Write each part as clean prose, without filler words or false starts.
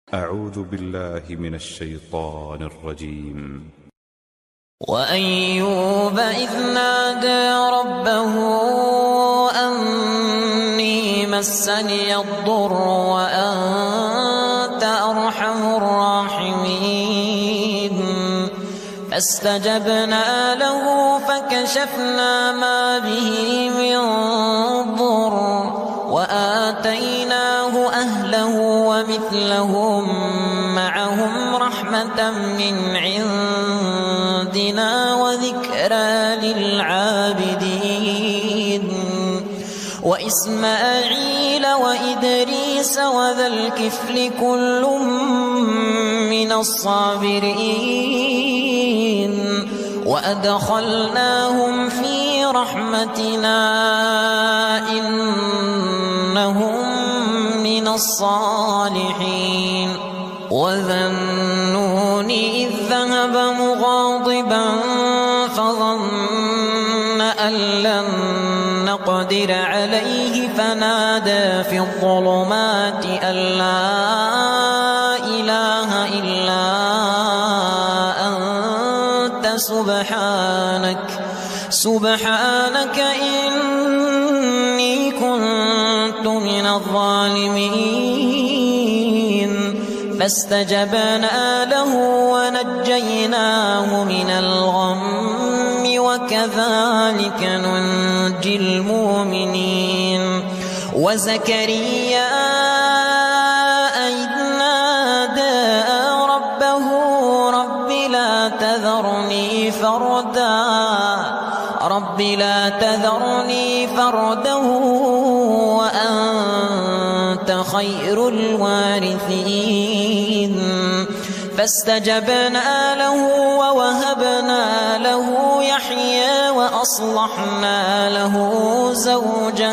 أعوذ بالله من الشيطان الرجيم. وأيوب إذ نادى ربه أني مسني الضر وأنت أرحم الراحمين فاستجبنا له فكشفنا ما به من ضر وآتيناه أهله ومثلهم معهم رحمة من عندنا وذكرى للعابدين وإسماعيل وإدريس وذا الكفل كل من الصابرين وأدخلناهم في رحمتنا إنهم من الصالحين وذا النون إذ ذهب مغاضبا فظن أن لن نقدر عليه فنادى في الظلمات أن لا إله إلا أنت سبحانك إني كنت من الظالمين فاستجبنا له ونجيناه من الغم وكذلك ننجي المؤمنين وزكريا إذ نادى ربه رب لا تذرني فردا وأنت خير الوارثين فاستجبنا له ووهبنا له يحيى وأصلحنا له زوجه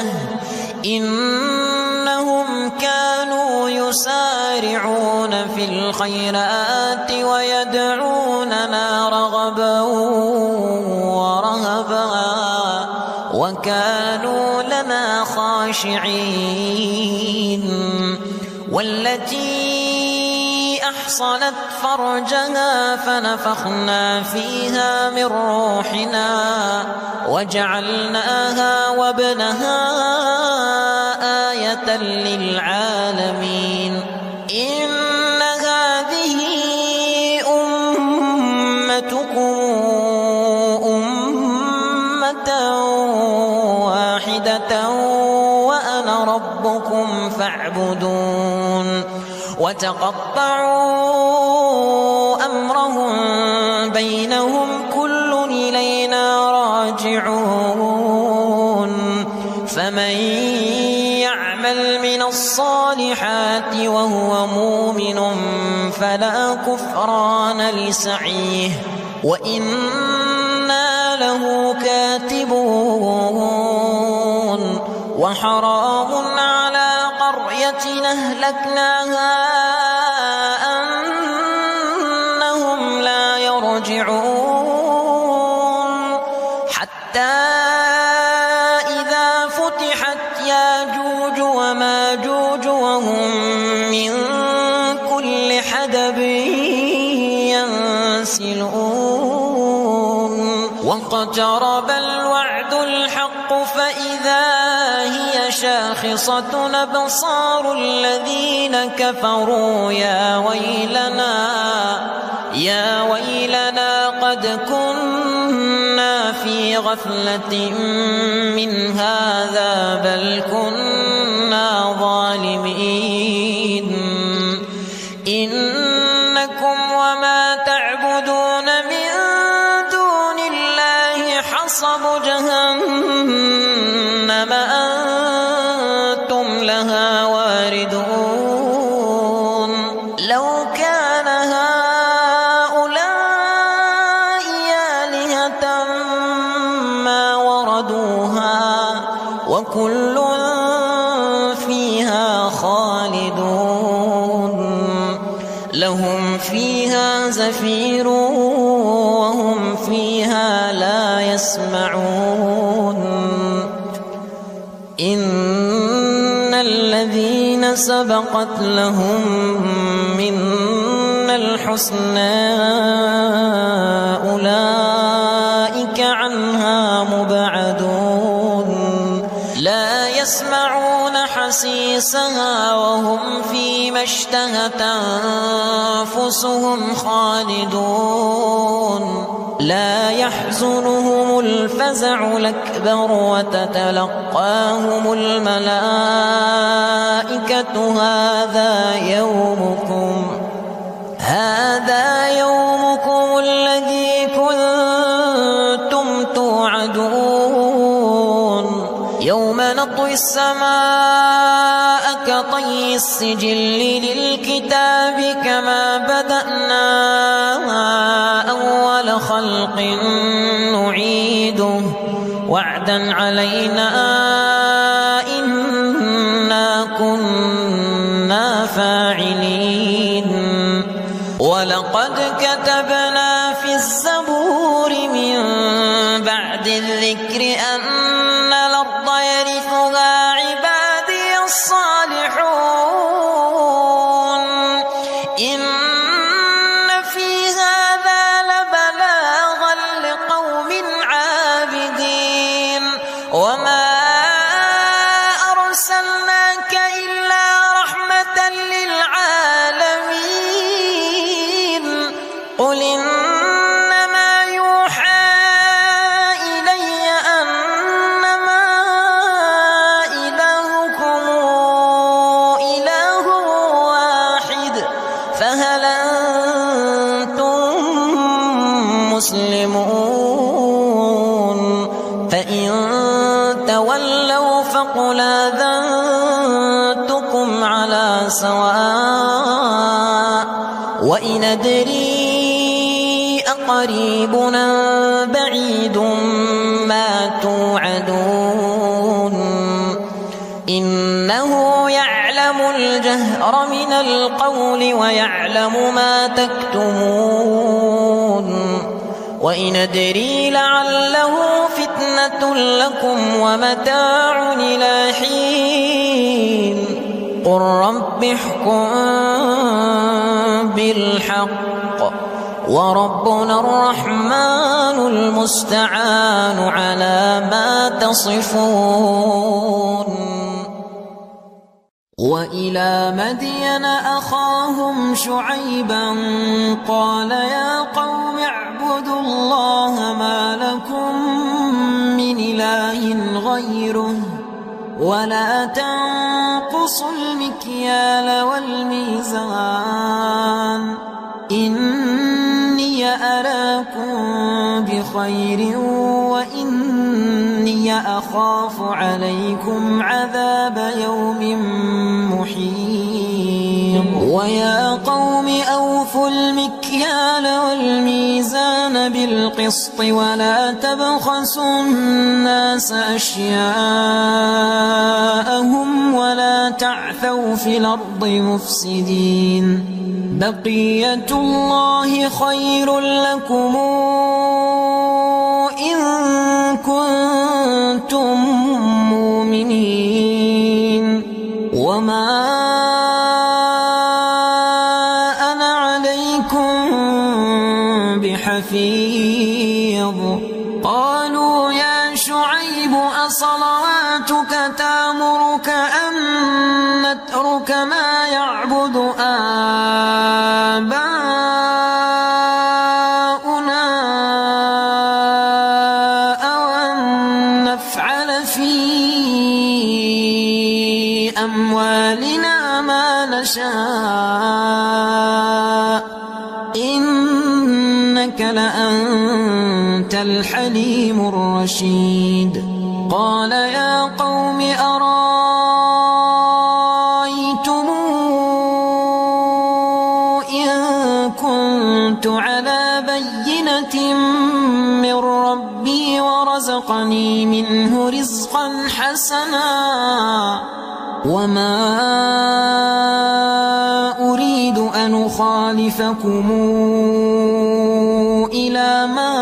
إنهم كانوا يسارعون في الخيرات ويدعوننا رغبا ورهبا وكانوا لنا خاشعين والتي أحصنت فرجها فنفخنا فيها من روحنا وجعلناها وابنها آية للعالمين إن هذه أمتكم أمة واحدة وأنا ربكم فاعبدون وتقطعوا أمرهم بينهم كل إلينا راجعون فمن يعمل من الصالحات وهو مؤمن فلا كفران لسعيه وإنا له كاتبون وحرام على قرية أهلكناها أنهم لا يرجعون حتى إذا فتحت ياجوج وماجوج وهم من كل حدب ينسلون واقترب الوعد الحق فإذا هي شاخصة أبصار الذين كفروا يا ويلنا قد كنا في غفلة من هذا بل كنا ظالمين إنكم وما تعبدون من دون الله حصب جهنم أنتم لها واردون لو كان هؤلاء آلهة ما وردوها وكل فيها خالدون لهم فيها زفير وهم فيها لا يسمعون إن الذين سبقت لهم من الحسنى أولئك عنها مبعدون لا يسمعون حسيسها وهم فيما اشتهت أنفسهم خالدون لا يحزنهم الفزع الأكبر وتتلقاهم الملائكة هذا يومكم الذي كنتم توعدون يوم نطوي السماء كطي السجل للكتاب كما بدأنا أول خلق نعيده وعدا علينا إنا كنا فاعلين ولقد كتبنا في الزبور من بعد الذكر أن الأرض يرثها عبادي الصالحون إن في هذا لبلاغا لقوم عابدين وما أرسلناك إلا رحمة للعالمين قل إنما يوحى إلي أنما إلهكم إله واحد فهل أنتم مسلمون فإن تولوا فقل آذنتكم على سواء وإن أدري أقريب أم بعيد ما توعدون إنه يعلم الجهر من القول ويعلم ما تكتمون وإن أدري لعله فتنة لكم ومتاع إلى حين قل رب احكم بالحق وربنا الرحمن المستعان على ما تصفون وإلى مدين أخاهم شعيبا قال يا قوم اعبدوا الله ما لكم من إله غيره ولا تنقصوا المكيال والميزان إني أراكم بخير وإني أخاف عليكم عذاب يوم محيط ويا قوم أوفوا المكيال والميزان بالقسط ولا تبخسوا الناس أشياءهم ولا تعثوا في الأرض مفسدين بقية الله خير لكم إن كنتم مؤمنين وما أنا عليكم بحفيظ قالوا يا شعيب أصلواتك تأمرك أن نترك ما يعبد آباؤنا أو أن نفعل في أموالنا ما نشاء إنك لأنت الحليم الرشيد قال يا قوم أرأيتم إن كنت على بينة من ربي ورزقني منه رزقا حسنا وما أريد أن أخالفكم إلى ما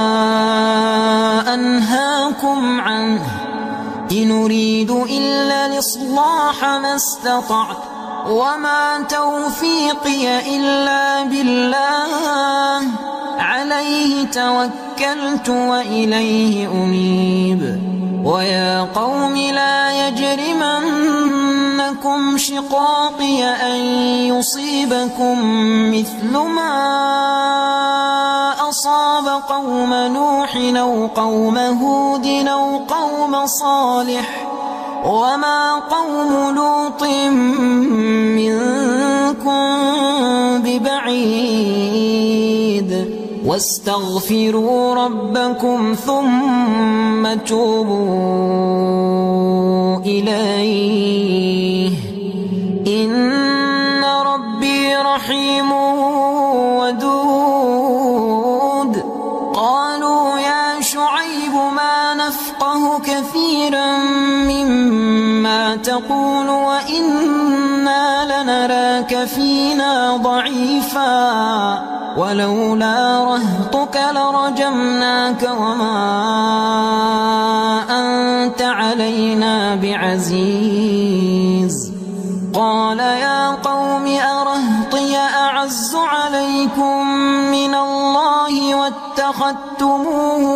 أنهاكم عنه إن أريد إلا الإصلاح ما استطعت وما توفيقي إلا بالله عليه توكلت وإليه أنيب ويا قوم لا يجرمنكم شقاقي أن يصيبكم مثل ما أصاب قوم نوح أو قوم هود أو قوم صالح وما قوم لوط منكم ببعيد واستغفروا ربكم ثم توبوا إليه إن ربي رحيم ودود قالوا يا شعيب ما نفقه كثيرا مما تقول وإنا لنراك فينا ضعيفا ولولا رهطك لرجمناك وما أنت علينا بعزيز قال يا قوم أرهطي أعز عليكم من الله واتخذتموه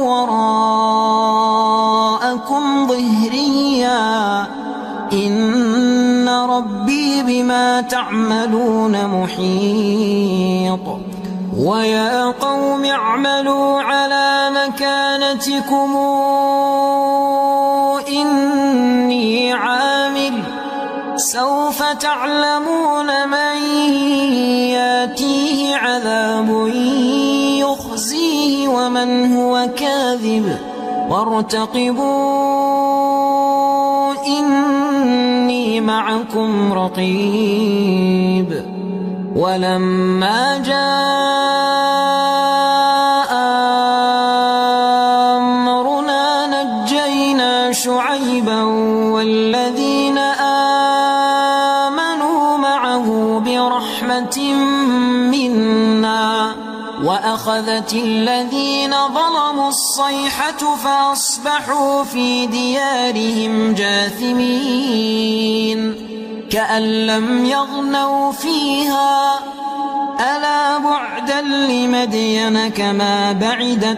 وراءكم ظهريا إن ربي بما تعملون محيط ويا قوم اعملوا على مكانتكم إني عامل سوف تعلمون من ياتيه عذاب يخزيه ومن هو كاذب وارتقبوا إني معكم رقيب ولما جاء أمرنا نجينا شعيبا والذين آمنوا معه برحمة منا وأخذت الذين ظلموا الصيحة فأصبحوا في ديارهم جاثمين كأن لم يغنوا فيها ألا بعدا لمدين كما بعدت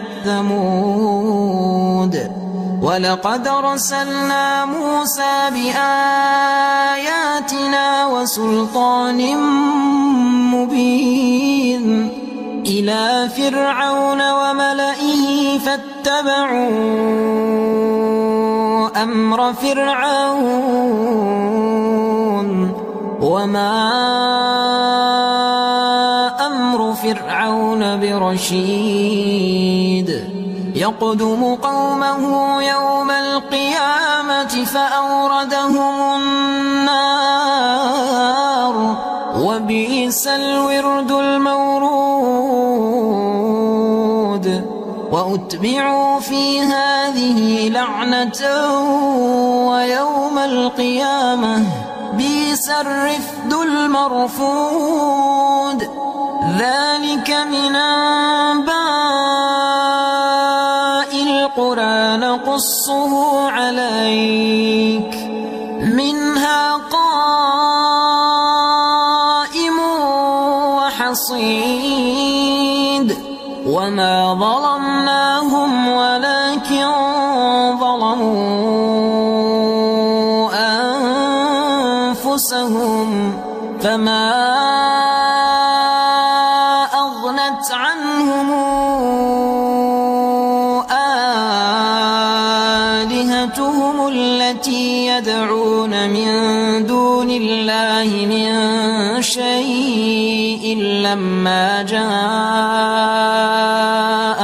ثمود ولقد أرسلنا موسى بآياتنا وسلطان مبين إلى فرعون وملئه فاتبعوا أمر فرعون وما أمر فرعون برشيد يقدم قومه يوم القيامة فأوردهم النار وبئس الورد المورود وأتبعوا في هذه لعنة ويوم القيامة بئس الرفد المرفود ذلك من أنباء القرى نقصه عليك منها قائم وحصيد وما ظلمناهم ولكن ظلموا أنفسهم فما أغنت عنهم آلهتهم التي يدعون من دون الله من شيء لما جاء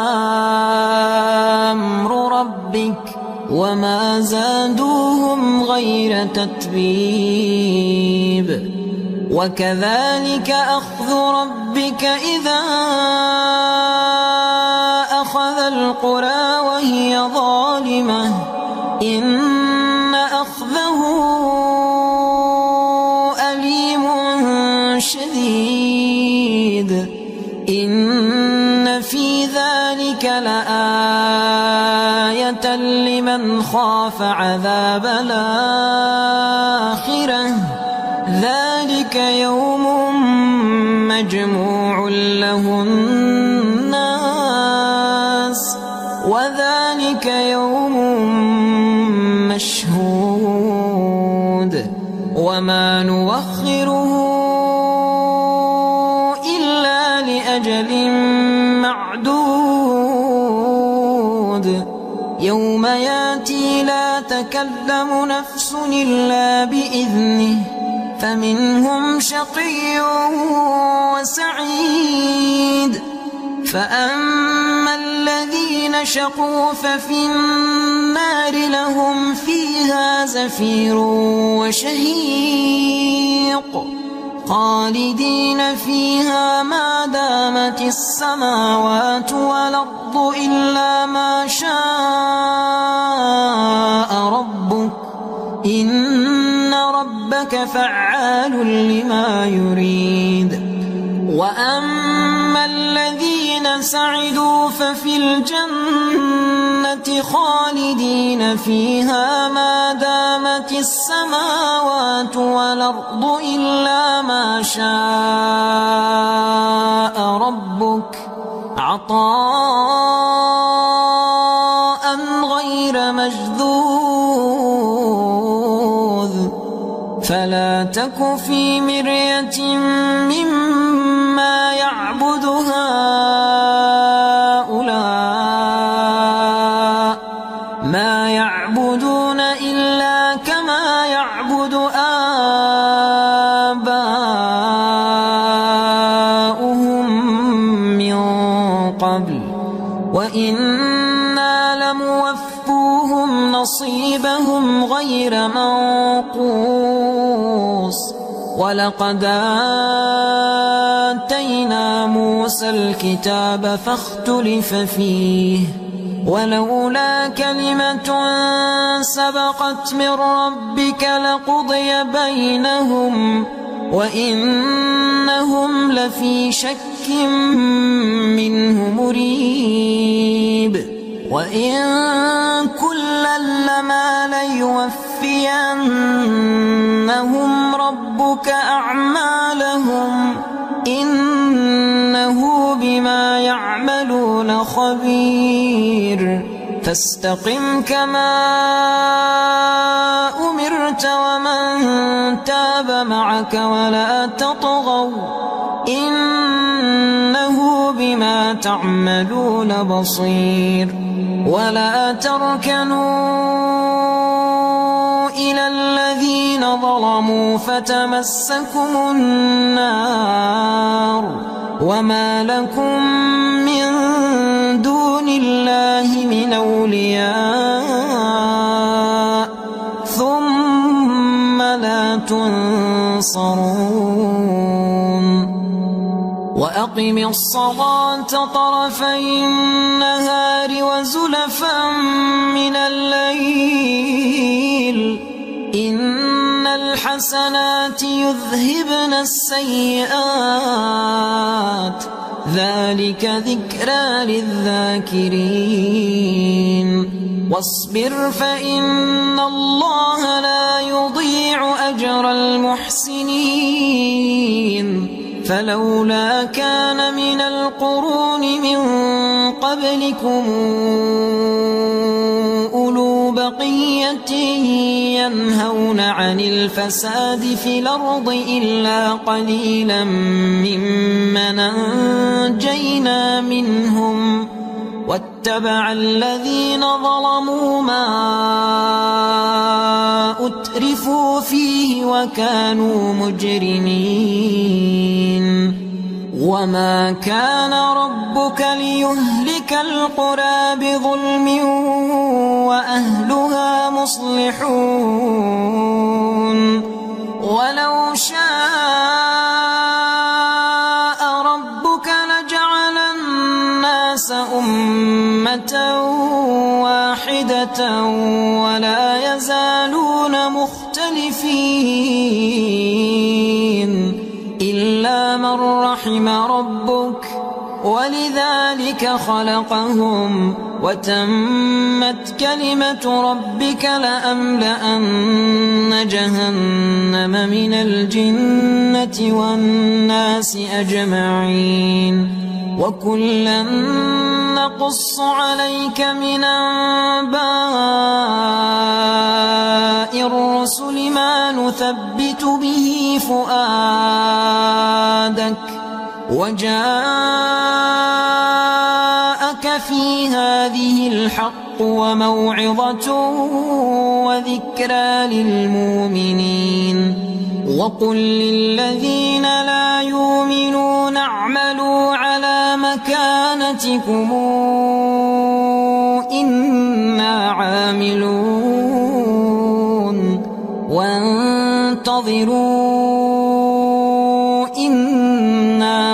أمر ربك وما زادوهم غير تتبيب وكذلك أخذ ربك إذا أخذ القرى وهي ظالمة إن أخذه أليم شديد إن في ذلك لآية لمن خاف عذاب الآخرة ذلك يوم مجموع له الناس وذلك يوم مشهود وما نوخره إلا لأجل معدود يوم ياتي لا تكلم نفس إلا بإذنه فمنهم شقي وسعيد فأما الذين شقوا ففي النار لهم فيها زفير وشهيق خالدين فيها ما دامت السماوات والأرض إلا ما شاء ربك إن ربك فعال لما يريد وأما الذين سعدوا ففي الجنة خالدين فيها ما دامت السماوات والأرض إلا ما شاء ربك عطاء غير مجذوذ فلا تك في مرية مما يعبد هؤلاء ما يعبدون إلا كما يعبد آباؤهم من قبل وإنا لموفوهم نصيبهم غير منقوص ولقد آتينا موسى الكتاب فاختلف فيه ولولا كلمة سبقت من ربك لقضي بينهم وإنهم لفي شك منه مريب وإن كلا لما ليوفينهم ربك أعمالهم إنه بما يعملون خبير فاستقم كما أمرت ومن تاب معك ولا تطغوا إنه بما تعملون بصير ولا تركنوا إلى الذين ظلموا فتمسكم النار وما لكم من دون الله من أولياء ثم لا تنصرون وأقم الصلاة طرفي النهار وزلفا من الليل إن الحسنات يذهبن السيئات ذلك ذكرى للذاكرين واصبر فإن الله لا يضيع أجر المحسنين فلولا كان من القرون من قبلكم أولو بقية ينهون عن الفساد في الأرض إلا قليلا ممن أنجينا منهم واتبع الذين ظلموا ما أترفوا فيه وكانوا مجرمين وما كان ربك ليهلك القرى بظلم وأهلها مصلحون ولو شاء ربك لجعل الناس أمة واحدة ولا يزالون مختلفين إلا من رحم ربك ولذلك خلقهم وتمت كلمة ربك لأملأن جهنم من الجنة والناس أجمعين وكلا نقص عليك من أنباء الرسل ما نثبت به فؤادك وجاءك في هذه الحق وموعظة وذكرى للمؤمنين وقل للذين لا يؤمنون اعملوا على مكانتكم إنا عاملون وانتظروا إنا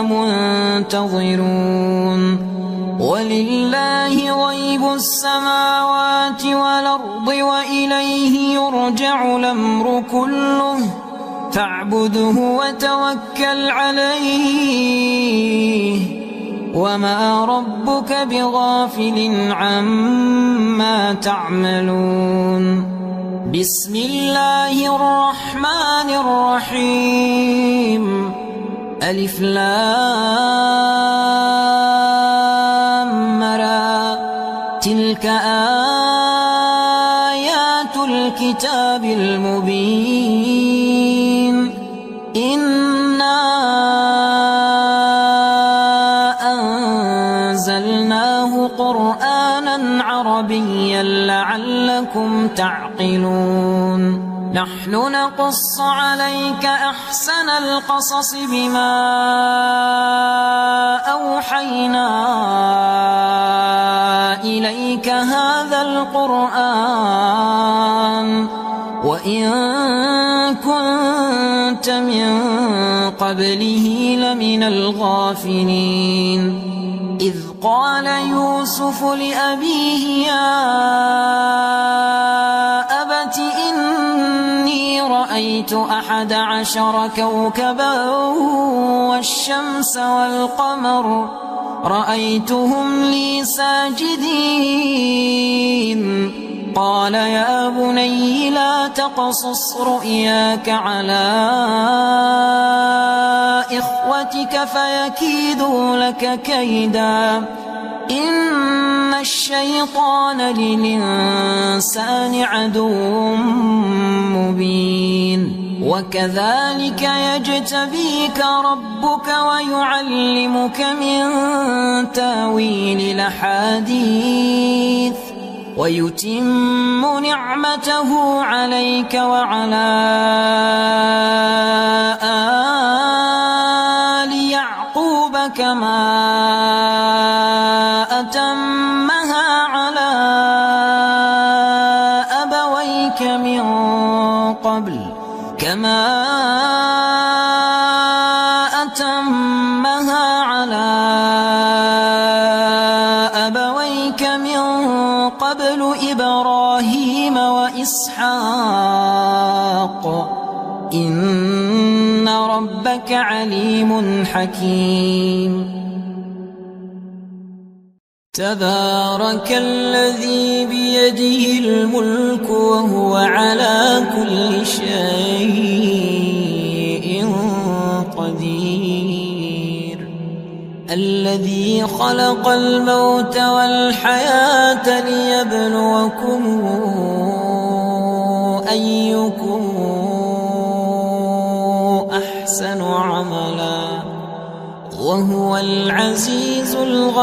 منتظرون ولله غيب السماوات والأرض وإليه يرجع الأمر كله فاعبده وتوكل عليه وما ربك بغافل عما تعملون بسم الله الرحمن الرحيم ألف لام را تلك آيات الكتاب المبين إنا أنزلناه قرآنا عربيا لعلكم تعقلون نحن نقص عليك أحسن القصص بما أوحينا إليك هذا القرآن وإن كنت من قبله لمن الغافلين إذ قال يوسف لأبيه يا أبت إني رأيت 11 كوكبا والشمس والقمر رأيتهم لي ساجدين قال يا بني لا تقصص رؤياك على إخوتك فيكيدوا لك كيدا إن الشيطان للإنسان عدو مبين وكذلك يجتبيك ربك ويعلمك من تاويل الأحاديث ويتم نعمته عليك وعلى آل يعقوب كما أتمها على أبويك من قبل إبراهيم وإسحاق إن ربك عليم حكيم تبارك الذي بيده الملك وهو على كل شيء قدير الذي خلق الموت والحياة ليبلوكم أيكم أحسن عملا وهو العزيز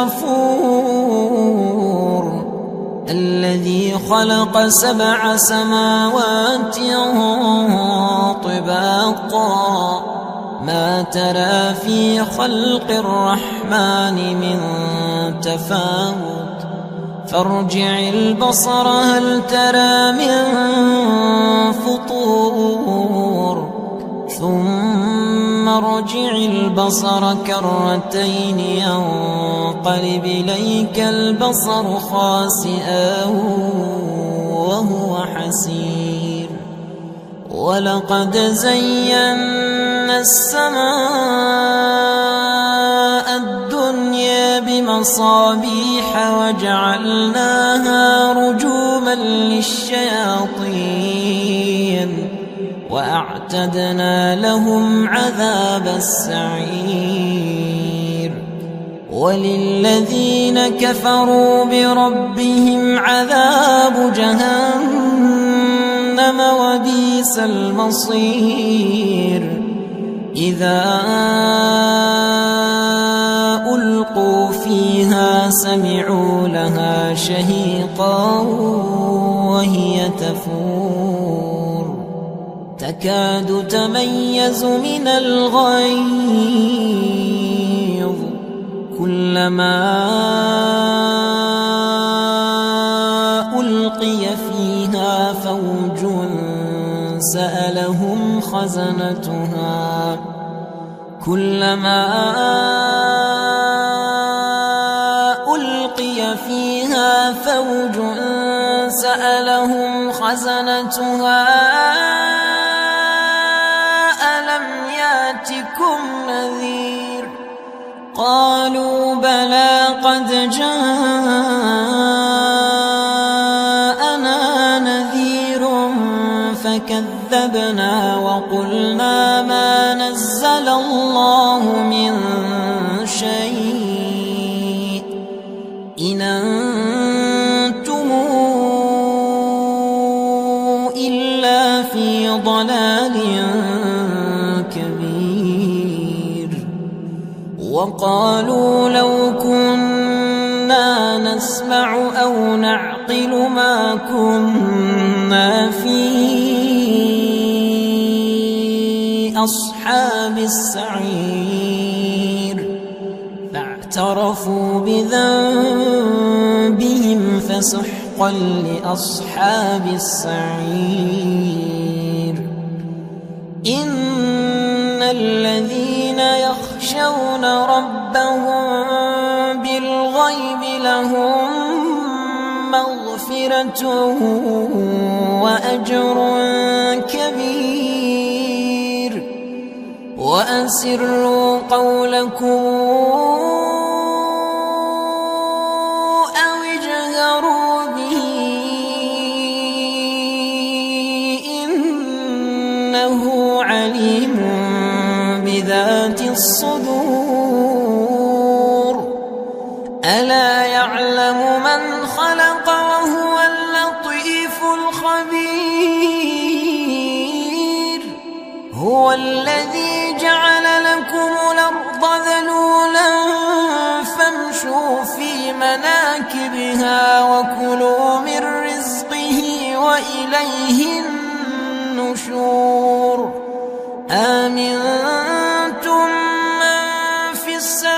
الغفور الذي خلق 7 سماوات طباقا ما ترى في خلق الرحمن من تفاوت فارجع البصر هل ترى من فطور ثم ارجع البصر كرتين ينقلب إليك البصر خاسئا وهو حسير ولقد زينا السماء الدنيا مصابيح وجعلناها رجوما للشياطين وأعتدنا لهم عذاب السعير وللذين كفروا بربهم عذاب جهنم وبئس المصير إذا ألقوا فيها سمعوا لها شهيقا وهي تفور تكاد تميز من الغيظ كلما ألقي فيها فوج سألهم خزنتها كلما ألقي فيها فوج سألهم خزنتها ألم ياتكم نذير قالوا بلى قد جاءنا نذير فكذبنا وقلنا ما نزل الله من شيء إن أنتم إلا في ضلال كبير وقالوا لو كنا نسمع أو نعقل ما كنا في أصحاب السعير فاعترفوا بذنبهم فسحقا لأصحاب السعير إن الذين يخشون ربهم بالغيب لهم مغفرة وأجر كبير وأسروا قولكم أو اجهروا به إنه عليم بذات الصدور ألا يعلم من خلق وهو اللطيف الخبير هو الذي جعل لكم الأرض ذلولا فامشوا في مناكبها وكلوا من رزقه وإليه النشور آمنتم من في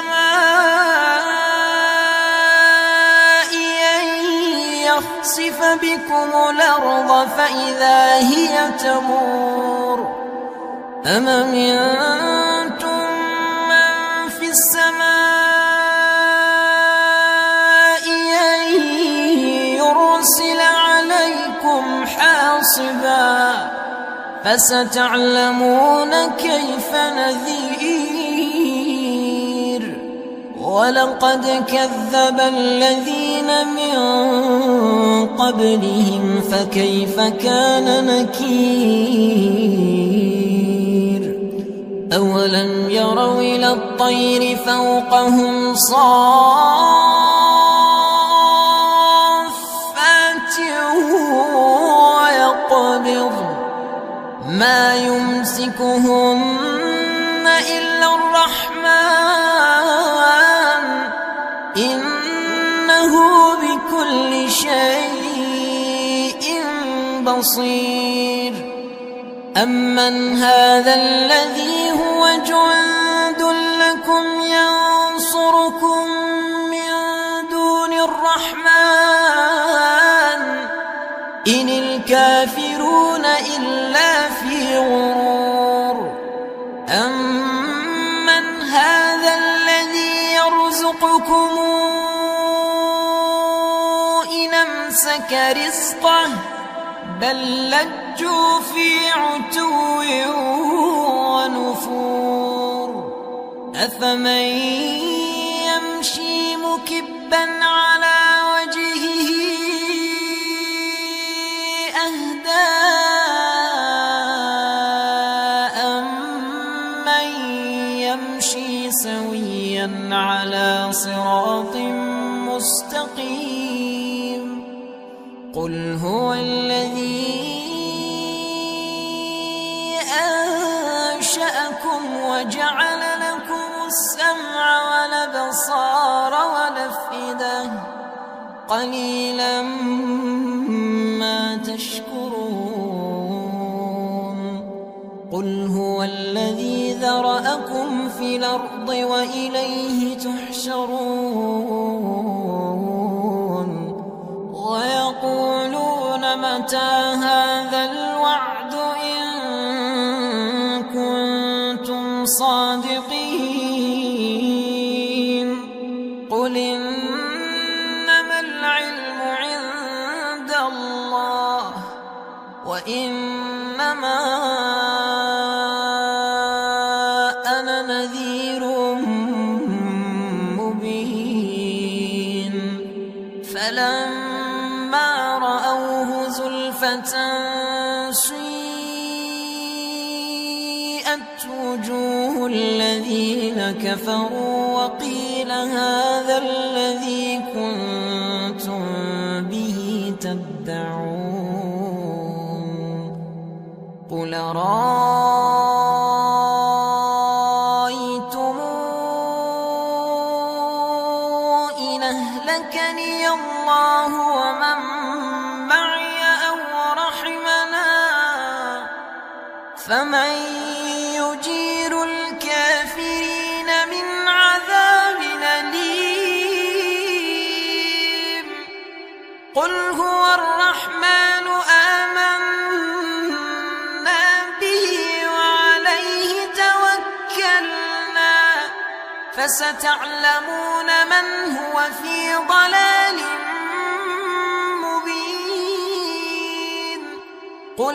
السماء أن يخسف بكم الأرض فإذا هي تمور أم أمنتم من في السماء أن يرسل عليكم حاصبا فستعلمون كيف نذير ولقد كذب الذين من قبلهم فكيف كان نكير أولم يروا إلى الطير فوقهم صافات ويقبض ما يمسكهن إلا الرحمن إنه بكل شيء بصير أمن هذا الذي هو جند لكم ينصركم من دون الرحمن إن الكافرون إلا في غرور أمن هذا الذي يرزقكم إن أمسك رزقه بل لجوا في عتو ونفور أفمن يمشي مكبا على وجهه أهدى أمن يمشي سويا على صراط مستقيم قل هو الذي أنشأكم وجعل لكم السمع والأبصار والأفئدة قليلا ما تشكرون قل هو الذي ذرأكم في الأرض وإليه تحشرون ويقولون متى هذا الوعد إن كنتم صادقين قل إنما العلم عند الله وإنما أنا نذير مبين فلما رأوه زلفة سيئت وجوه الذين كفروا وقيل هذا الذي كنتم به تدعون قل رأيتم إن أهلكني الله ومن معي أو رحمنا فمن يجير الكافرين من عذاب أليم قل هو الرحمن آمنا به وعليه توكلنا فستعلمون من هو في ضلال مبين قل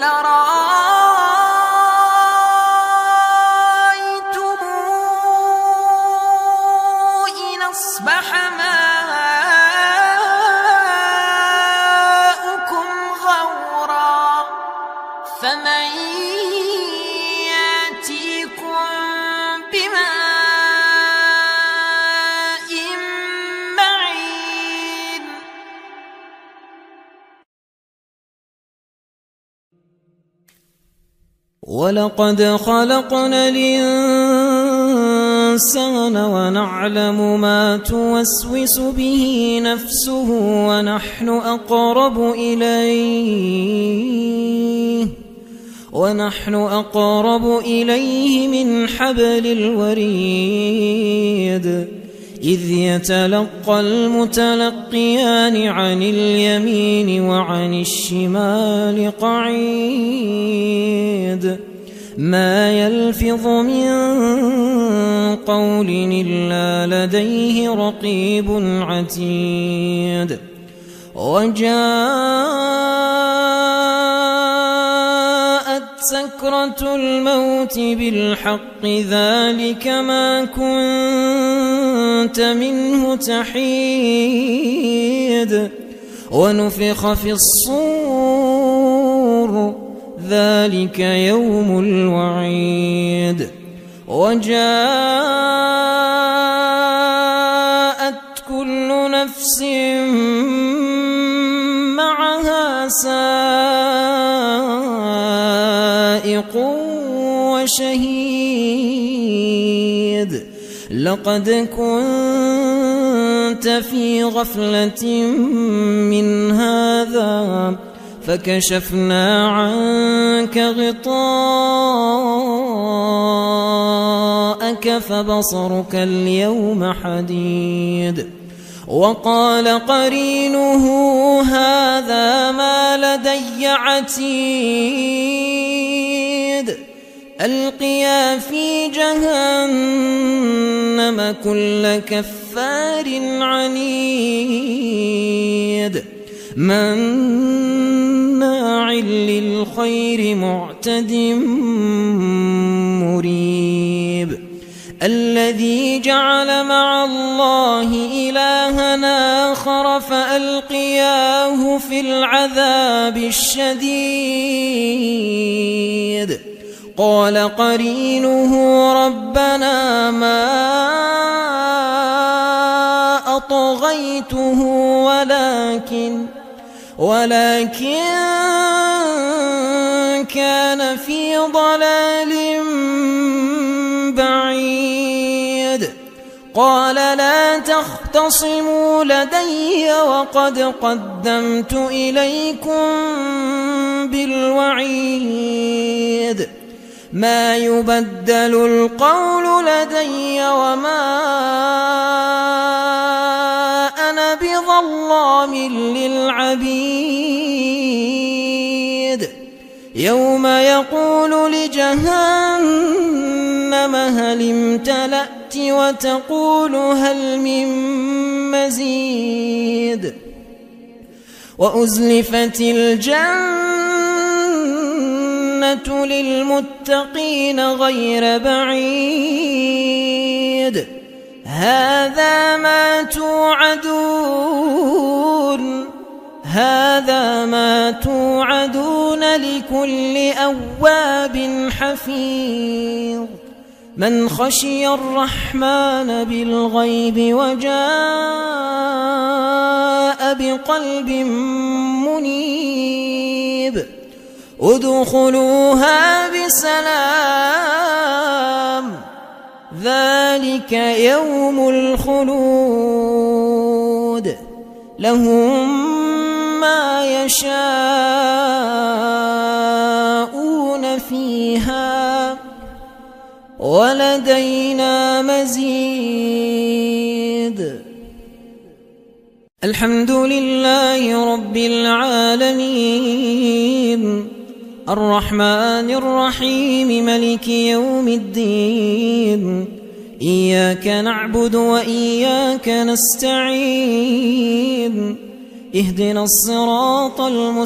رأيتم إن أصبح ماؤكم غورا فمن يأتيكم بماء معين ولقد خلقنا الإنسان ونعلم ما توسوس به نفسه ونحن أقرب إليه من حبل الوريد إذ يتلقى المتلقيان عن اليمين وعن الشمال قعيد ما يلفظ من قول إلا لديه رقيب عتيد وجاءت سكرة الموت بالحق ذلك ما كنت منه تحيد ونفخ في الصور ذلك يوم الوعيد وجاءت كل نفس معها سائق وشهيد لقد كنت في غفلة من هذا فكشفنا عنك غطاءك فبصرك اليوم حديد وقال قرينه هذا ما لدي عتيد ألقيا في جهنم كل كفار عنيد مناع للخير معتد مريب الذي جعل مع الله إلها آخر فألقياه في العذاب الشديد قال قرينه ربنا ما أطغيته ولكن كان في ضلال بعيد قال لا تختصموا لدي وقد قدمت إليكم بالوعيد ما يبدل القول لدي وما أنا بظلام للعبيد يوم يقول لجهنم هل امتلأت وتقول هل من مزيد وأزلفت الجنة للمتقين غير بعيد هذا ما توعدون لكل أواب حفيظ من خشي الرحمن بالغيب وجاء بقلب منيب ادخلوها بسلام ذلك يوم الخلود لهم ما يشاءون فيها ولدينا مزيد الحمد لله رب العالمين الرحمن الرحيم ملك يوم الدين إياك نعبد وإياك نستعين اهدنا الصراط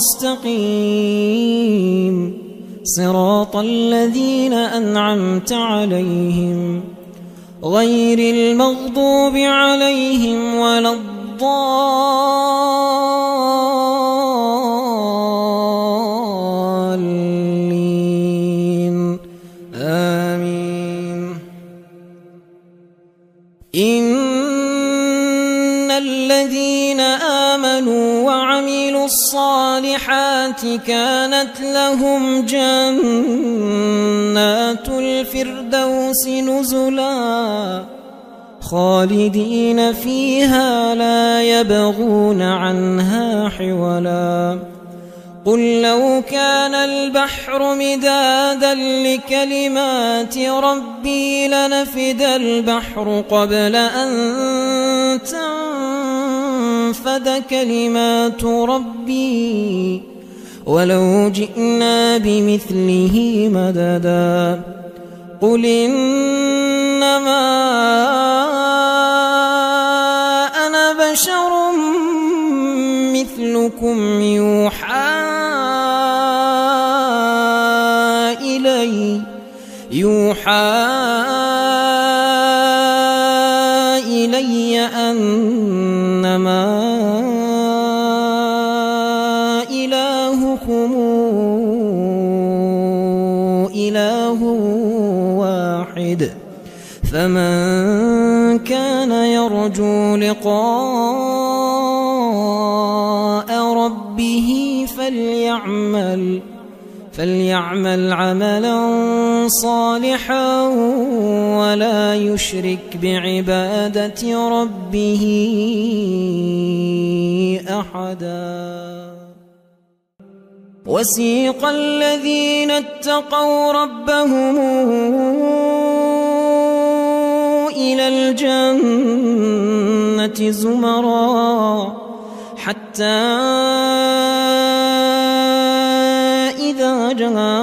المستقيم صراط الذين أنعمت عليهم غير المغضوب عليهم ولا الضالين آمين إن الذين آمنوا وعملوا الصالحات كانت لهم جنات الفردوس نزلا خالدين فيها لا يبغون عنها حولا قل لو كان البحر مدادا لكلمات ربي لنفد البحر قبل أن تنفد كلمات ربي ولو جئنا بمثله مددا قل إنما أنا بشر مثلكم يوحى إلي أنما إلهكم إله واحد فمن كان يرجو لقاء ربه فليعمل عملا صالحا ولا يشرك بعبادة ربه أحدا وسيق الذين اتقوا ربهم إلى الجنة زمرا حتى إذا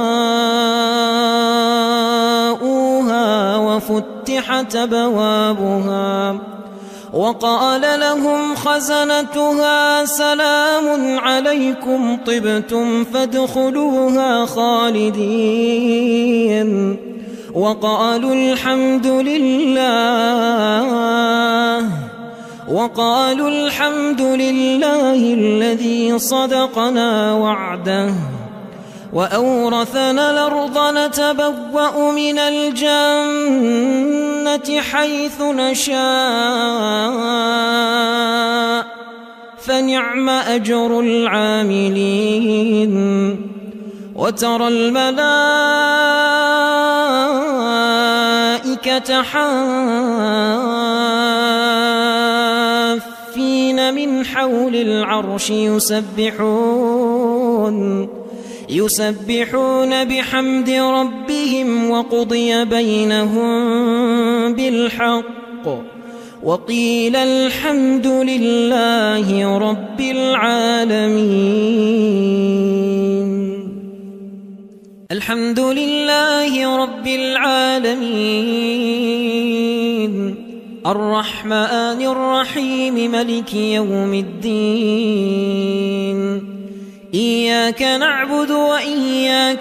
جاءوها وفتحت أبوابها وقال لهم خزنتها سلام عليكم طبتم فادخلوها خالدين وقالوا الحمد لله الذي صدقنا وعده وأورثنا الأرض نتبوأ من الجنة حيث نشاء فنعم أجر العاملين وترى الملائكة حافين من حول العرش يسبحون بحمد ربهم وقضي بينهم بالحق وقيل الحمد لله رب العالمين. الحمد لله رب العالمين الرحمن الرحيم ملك يوم الدين إياك نعبد وإياك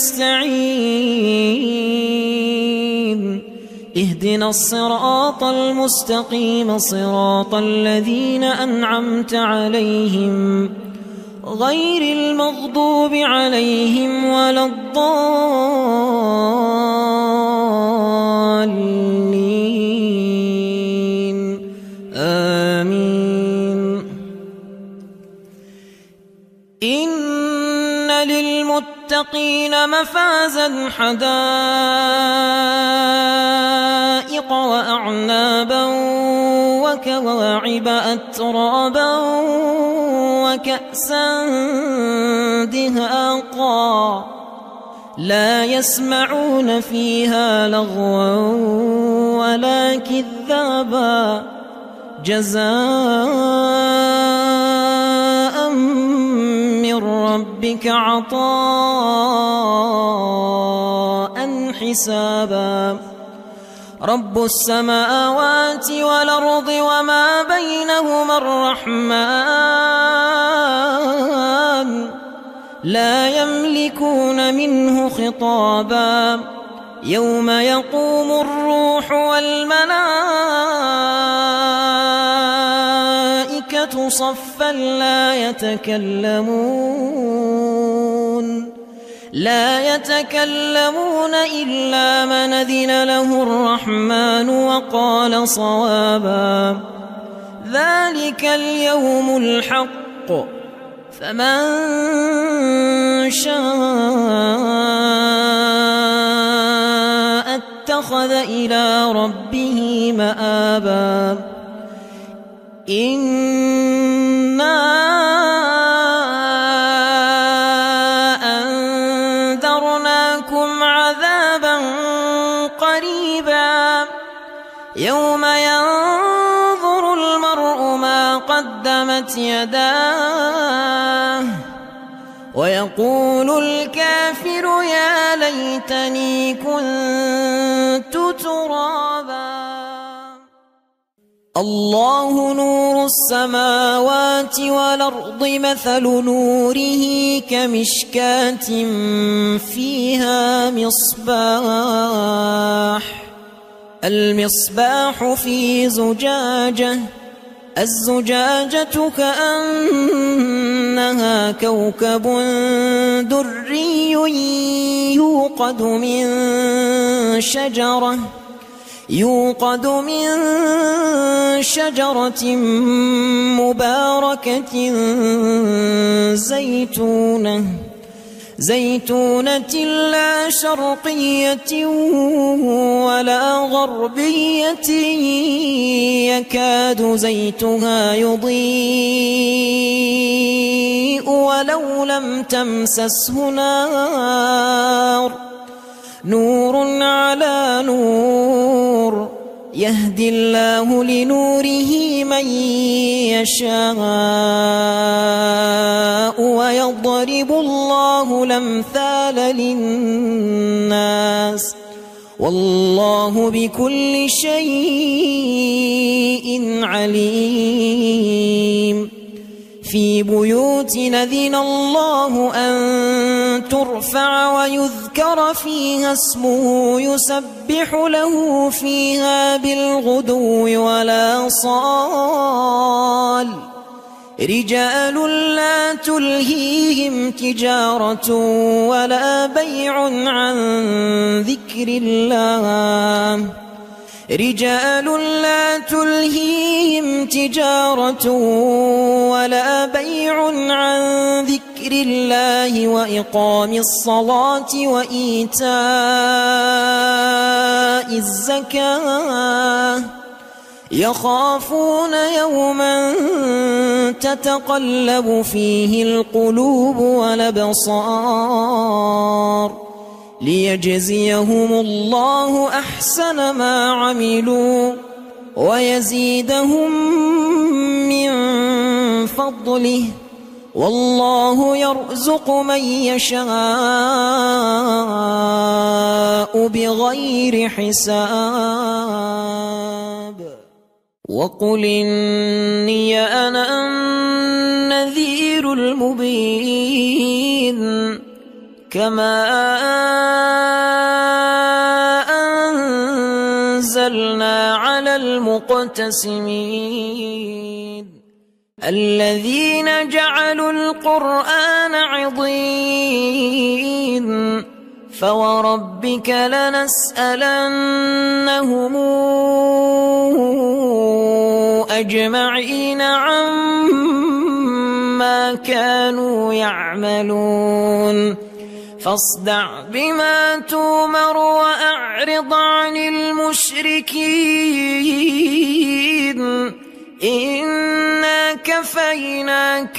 نستعين اهدنا الصراط المستقيم صراط الذين أنعمت عليهم غير المغضوب عليهم ولا الضالين آمين. إن للمتقين مفازا حدائق وأعنابا وكواعب أترابا وكأسا دهاقا لا يسمعون فيها لغوا ولا كذابا جزاء من ربك عطاء حسابا. رب السماوات والأرض وما بينهما الرحمن لا يملكون منه خطابا يوم يقوم الروح والملائكة صفا لا يتكلمون إلا من أذن له الرحمن وقال صوابا. ذلك اليوم الحق فمن شاء اتخذ إلى ربه مآبا. إنا أنذرناكم عذابا قريبا يوم ينظر المرء ما قدمت يداه ويقول الكافر يا ليتني كنت ترابا. الله نور السماوات والأرض مثل نوره كمشكاة فيها المصباح في زجاجة الزجاجة كأنها كوكب دري يوقد من شجرة مباركة زيتونة لا شرقية ولا غربية يكاد زيتها يضيء ولو لم تمسسه نار نور على نور يهدي الله لنوره من يشاء ويضرب الله الأمثال للناس والله بكل شيء عليم. في بيوت أذن الله أن ترفع ويذكر فيها اسمه يسبح له فيها بالغدو والآصال رجال لا تلهيهم تجارة ولا بيع عن ذكر الله ولا بيع عن ذكر الله وإقام الصلاة وإيتاء الزكاة يخافون يوما تتقلب فيه القلوب والأبصار ليجزيهم الله أحسن ما عملوا ويزيدهم من فضله والله يرزق من يشاء بغير حساب وقل إني أنا النذير المبين كما أنزلنا على المقتسمين الذين جعلوا القرآن عضين فوربك لنسألنهم أجمعين عما كانوا يعملون فاصدع بما تؤمر وأعرض عن المشركين إنا كفيناك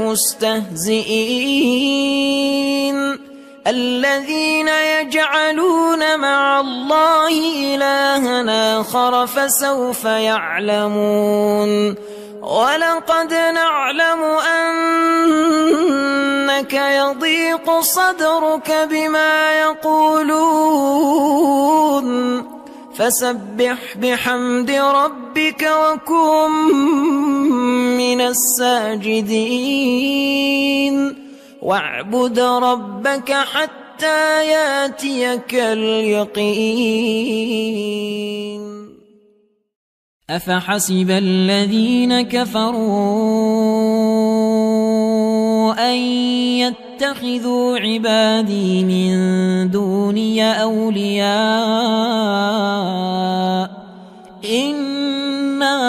المستهزئين الذين يجعلون مع الله إلها آخر فسوف يعلمون ولقد نعلم أنك يضيق صدرك بما يقولون فسبح بحمد ربك وكن من الساجدين واعبد ربك حتى ياتيك اليقين أفحسب الذين كفروا أن يتخذوا عبادي من دوني أولياء إنا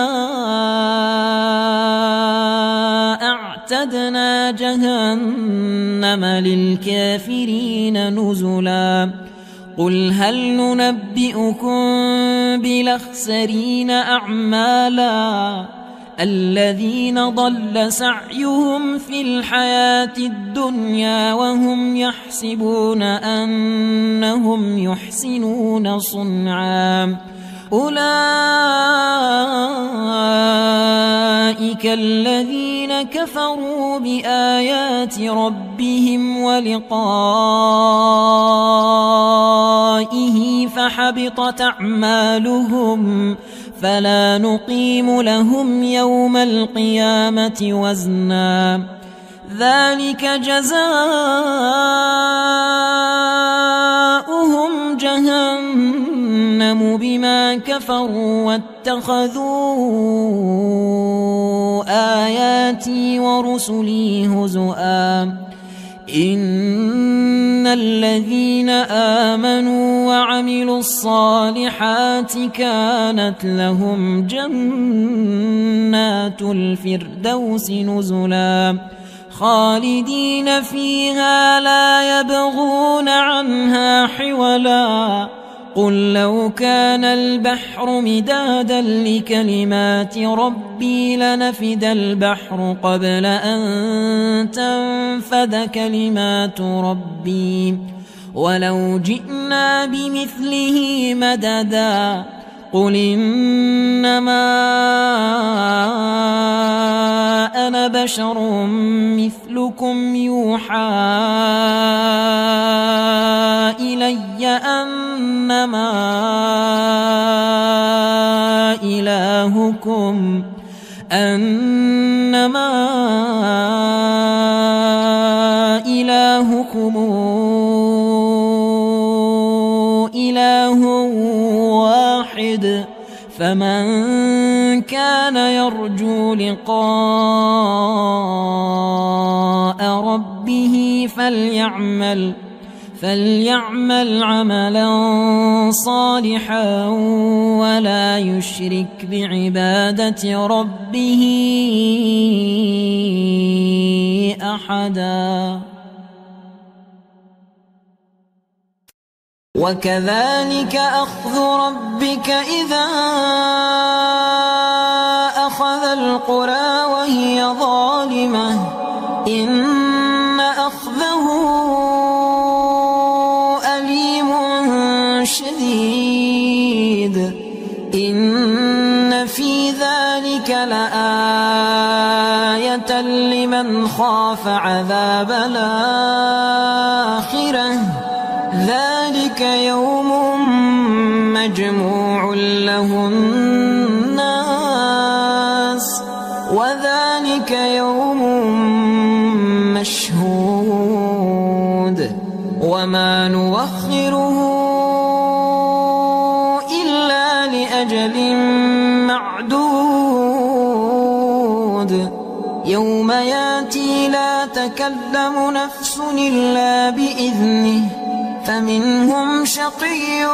أعتدنا جهنم للكافرين نزلا قل هل ننبئكم بالأخسرين أعمالا الذين ضل سعيهم في الحياة الدنيا وهم يحسبون أنهم يحسنون صنعا أولئك الذين كفروا بآيات ربهم ولقائه فحبطت أعمالهم فلا نقيم لهم يوم القيامة وزنا ذلك جزاؤهم جهنم بما كفروا واتخذوا آياتي ورسلي هزؤا إن الذين آمنوا وعملوا الصالحات كانت لهم جنات الفردوس نزلا خالدين فيها لا يبغون عنها حولا قل لو كان البحر مدادا لكلمات ربي لنفد البحر قبل أن تنفد كلمات ربي ولو جئنا بمثله مددا قل إنما أنا بشر مثلكم يوحى إلي أنما أنما إلهكم إله واحد فمن كان يرجو لقاء ربه فليعمل عملا صالحا ولا يشرك بعبادة ربه أحدا. وكذلك أخذ ربك إذا أخذ القرى وهي ظالمة إن أخذه أليم شديد إن في ذلك لآية لمن خاف عذاب الآخرة ذلك يوم مجموع له الناس وذلك يوم مشهود وما نوخره إلا لأجل معدود يوم ياتي لا تكلم نفس إلا بإذنه فمنهم شقي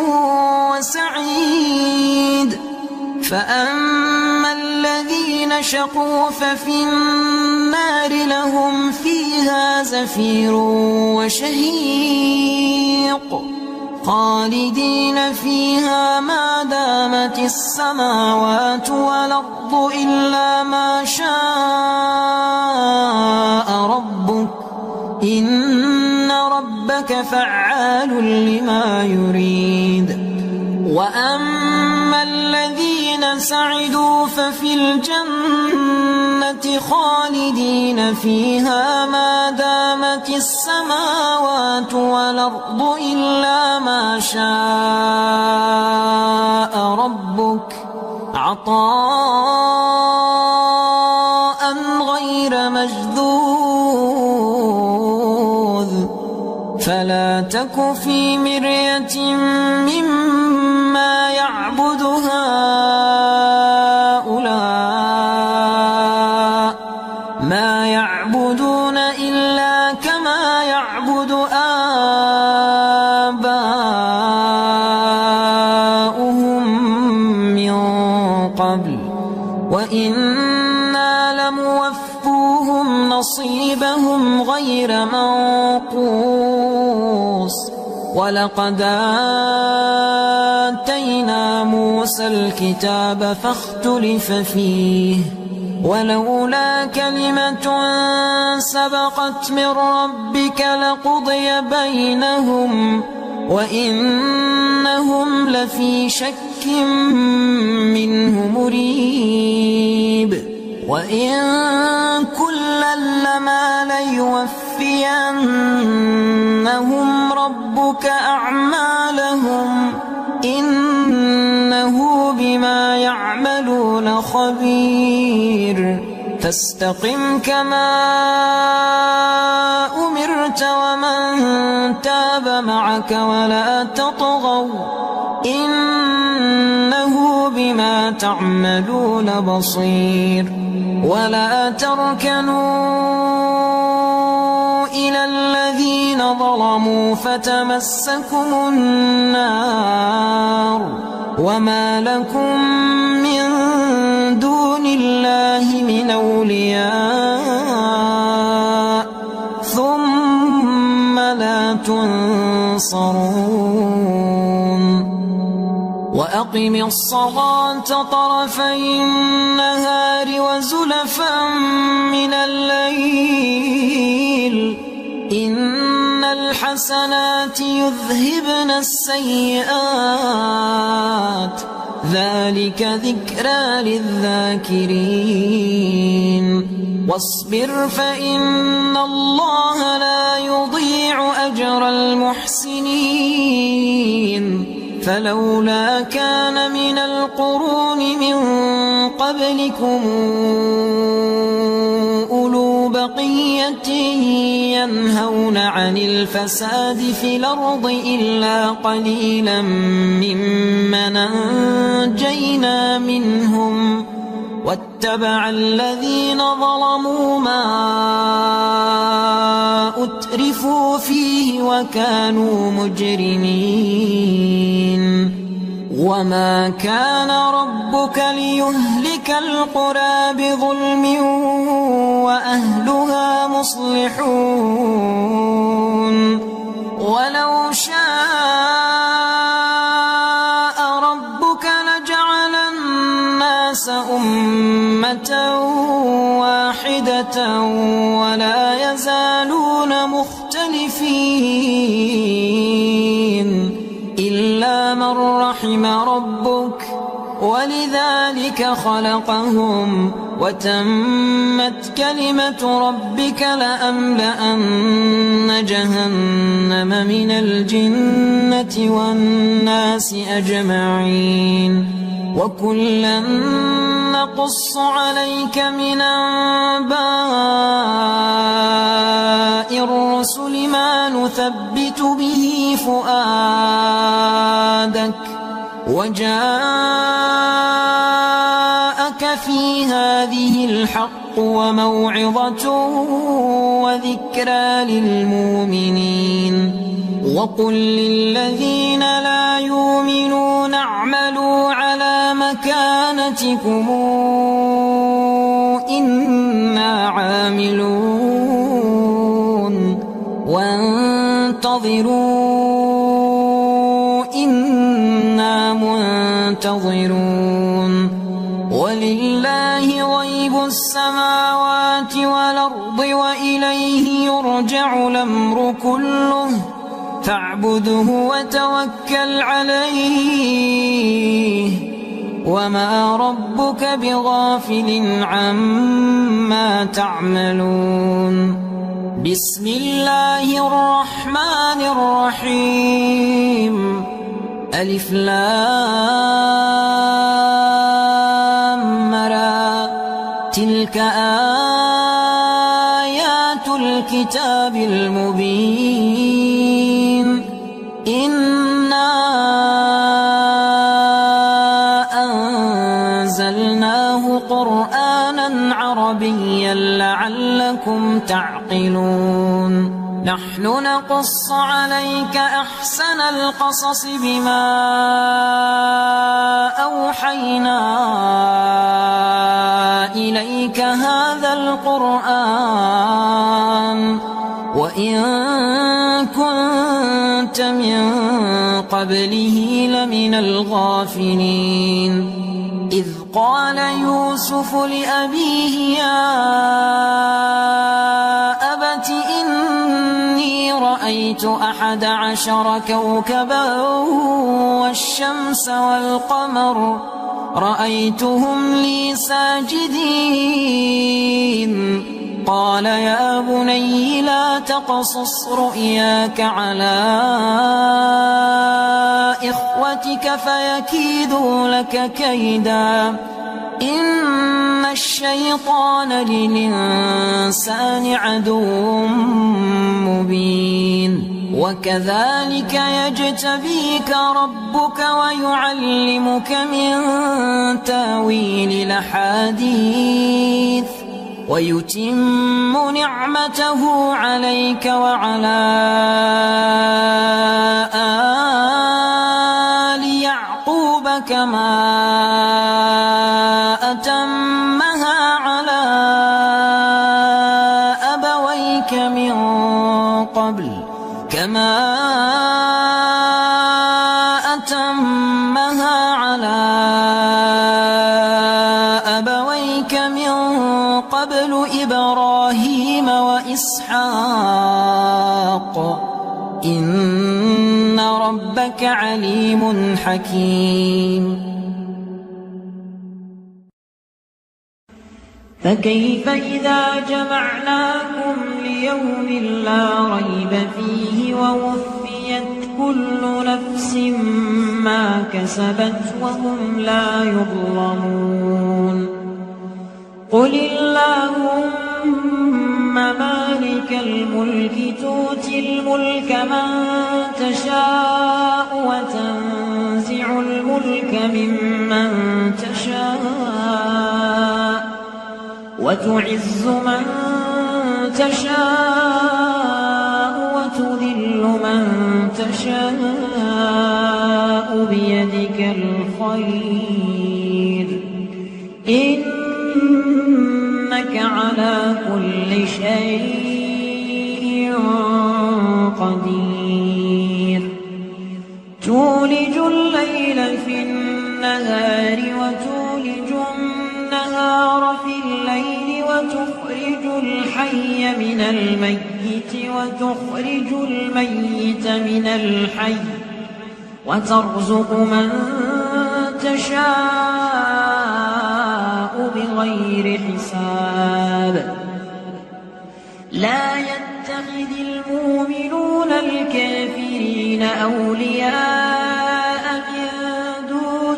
وسعيد فأما الذين شقوا ففي النار لهم فيها زفير وشهيق خالدين فيها ما دامت السماوات والأرض إلا ما شاء ربك إن ربك فعال لما يريد. وأما الذين سعدوا ففي الجنة خالدين فيها ما دامت السماوات والأرض إلا ما شاء ربك عطاء غير مجذوذ فلا تك في مرية مما يعبد هؤلاء ما يعبدون إلا كما يعبد آباؤهم من قبل وإنا لموفوهم نصيبهم غير منقوص. ولقد آتينا موسى الكتاب فاختلف فيه ولولا كلمة سبقت من ربك لقضي بينهم وإنهم لفي شك منه مريب. وإن كلا لما ليوفينهم ربك أعمالهم إنه بما يعملون خبير. فاستقم كما أمرت ومن تاب معك ولا تطغوا إنه بما تعملون بصير. ولا تركنوا إلى الذين ظلموا فتمسكم النار وما لكم من دون الله من أولياء ثم لا تنصرون. وأقم الصلاة طرفي النهار وزلفا من الليل إن الحسنات يذهبن السيئات ذلك ذكرى للذاكرين. واصبر فإن الله لا يضيع أجر المحسنين. فلولا كان من القرون من قبلكم أولو بقية ينهون عن الفساد في الأرض إلا قليلا ممن أنجينا منهم واتبع الذين ظلموا ما أترفوا فيه وكانوا مجرمين وما كان ربك ليهلك القرى بظلم وأهلها مصلحون ولو شاء ربك لجعل الناس أمة واحدة ولا يزالون مختلفين إلا من رحم ربك ولذلك خلقهم وتمت كلمة ربك لأملأن جهنم من الجنة والناس أجمعين وكلا نقص عليك من أنباء الرسل ما نثبت به فؤادك وجاءك في هذه الحق وموعظة وذكرى للمؤمنين وقل للذين لا يؤمنون اعملوا على مكانتكم إنا عاملون وانتظروا إنا منتظرون ولله غيب السماوات والأرض وإليه يرجع الأمر كله فاعبده وتوكل عليه وما ربك بغافل عما تعملون بسم الله الرحمن الرحيم ألف لام را تلك آيات الكتاب المبين إنا أنزلناه قرآنا عربيا لعلكم تعقلون نحن نقص عليك أحسن القصص بما أوحينا إليك هذا القرآن وإن كنت من قبله لمن الغافلين إذ قال يوسف لأبيه يا أبت إني رأيت 11 كوكبا والشمس والقمر رأيتهم لي ساجدين قال يا بني لا تقصص رؤياك على إخوتك فيكيدوا لك كيدا إن الشيطان للإنسان عدو مبين وكذلك يجتبيك ربك ويعلمك من تاويل الأحاديث ويتم نعمته عليك وعلى آل يعقوب كما أتمها على أبويك من قبل إبراهيم وإسحاق إن ربك عليم حكيم فكيف إذا جمعناكم ليوم لا ريب فيه ووفيت كل نفس ما كسبت وهم لا يظلمون قل اللهم مالك الملك تؤتي الملك من تشاء وتنزع الملك ممن تشاء وتعز من تشاء وتذل من تشاء بيدك الخير إنك على كل شيء قدير تولج الليل في النهار وتولج النهار في الليل وتخرج الحي من الميت وتخرج الميت من الحي وترزق من تشاء بغير حساب لا يتخذ المؤمنون الكافرين أولياء من دون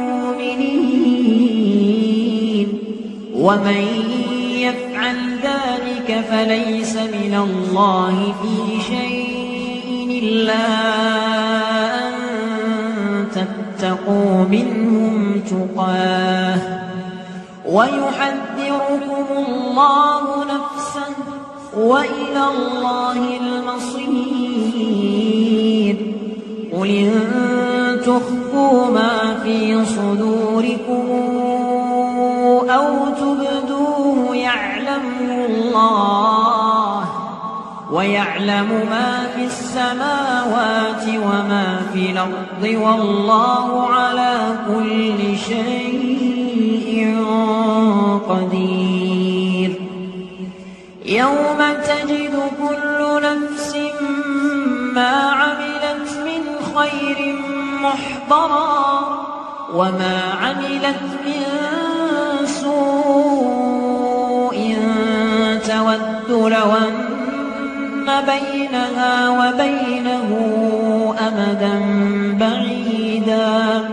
المؤمنين ومن يفعل ذلك فليس من الله في شيء إلا أن تتقوا منهم تقاه ويحذركم الله نفسه وإلى الله المصير قل إن تخفوا ما في صدوركم أو تبدوه يعلمه الله ويعلم ما في السماوات وما في الأرض والله على كل شيء قدير يوم تجد كل نفس ما عملت من خير محضرا وما عملت من سوء تود لو أن بينها وبينه أمدا بعيدا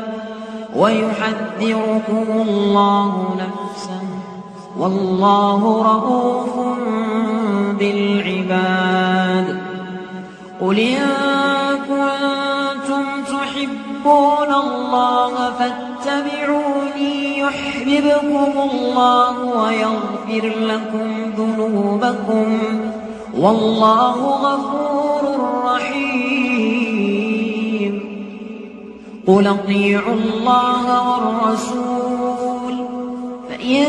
ويحذركم الله نفسه والله رؤوف بالعباد قل إن كنتم تحبون الله فاتبعوني يحببكم الله ويغفر لكم ذنوبكم والله غفور رحيم قل اطيعوا الله والرسول فإن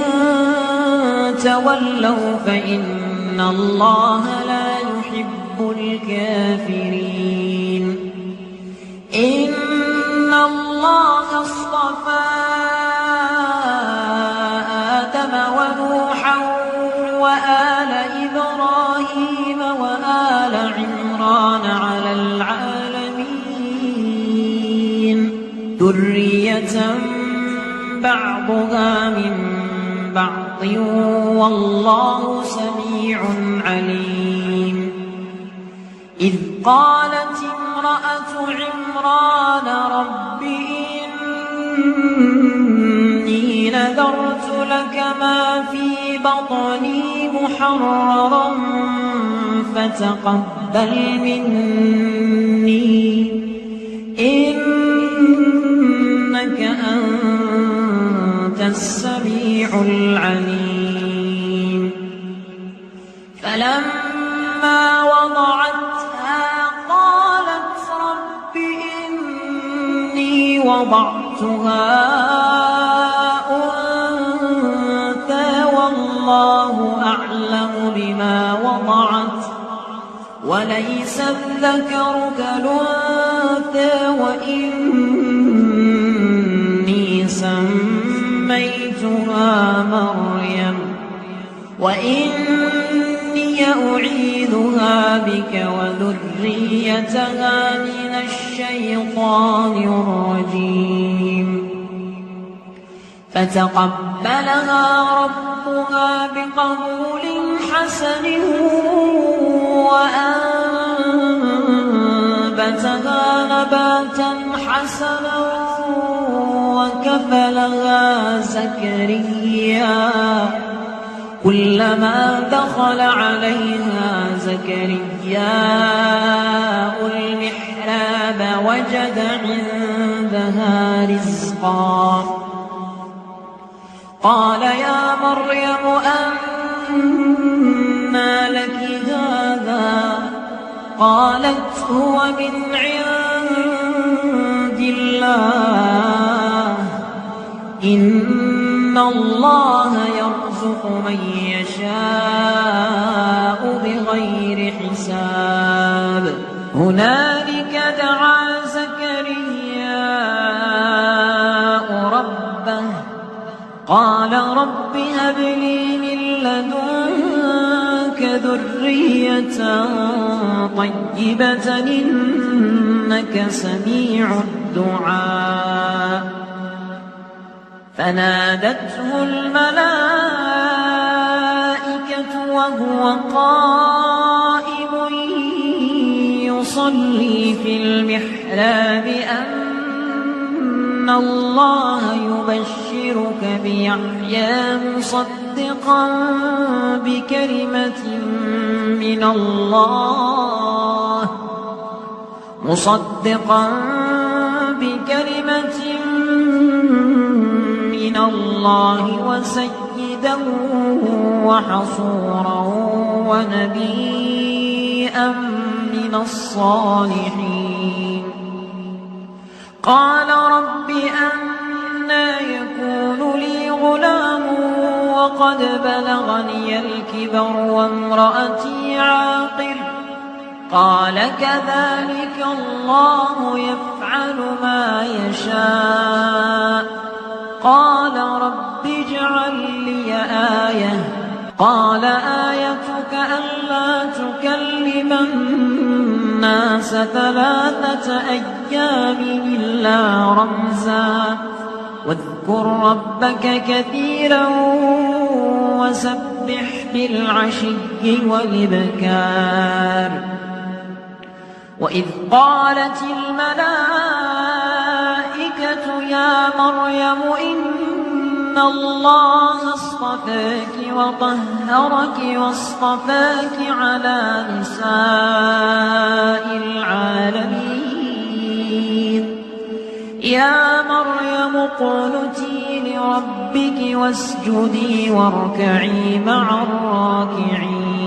تولوا فإن الله لا يحب الكافرين إن الله اصطفى آدم ونوحا وآل إبراهيم وآل عمران على العالمين ذرية بعضها من بعض والله سميع عليم إذ قالت امرأة عمران رب إني نذرت لك ما في بطني محررا فتقبل مني إنك أنت السميع العليم فلما وضعتها قالت رب إني وضعتها أنثى والله أعلم بما وضعت وليس الذكر كالأنثى وإني سميتها مريم وإني أعيذها بك وذريتها من الشيطان الرجيم فتقبلها ربها بقبول حسن وأنبتها نباتا حسنا وكفلها زكريا كلما دخل عليها زكرياء المحراب وجد عندها رزقا قال يا مريم أنى لك هذا قالت هو من عند الله إن الله يرزق من يشاء بغير حساب هنالك دعا زكرياء ربه قال رب هب لي من لدنك ذرية طيبة إنك سميع الدعاء فنادته الملائكة وهو قائم يصلي في المحراب أن الله يبشرك بيحيى مصدقا بكلمة من الله وسيدا وحصورا ونبيا من الصالحين قال رب أنى يكون لي غلام وقد بلغني الكبر وامرأتي عاقر قال كذلك الله يفعل ما يشاء قال رب اجعل لي آية قال آيتك ألا تكلم الناس 3 أيام إلا رمزا واذكر ربك كثيرا وسبح بالعشي والإبكار وإذ قالت الملائكة يا مريم إن الله اصطفاك وطهرك واصطفاك على نساء العالمين يا مريم اقنتي لربك واسجدي واركعي مع الراكعين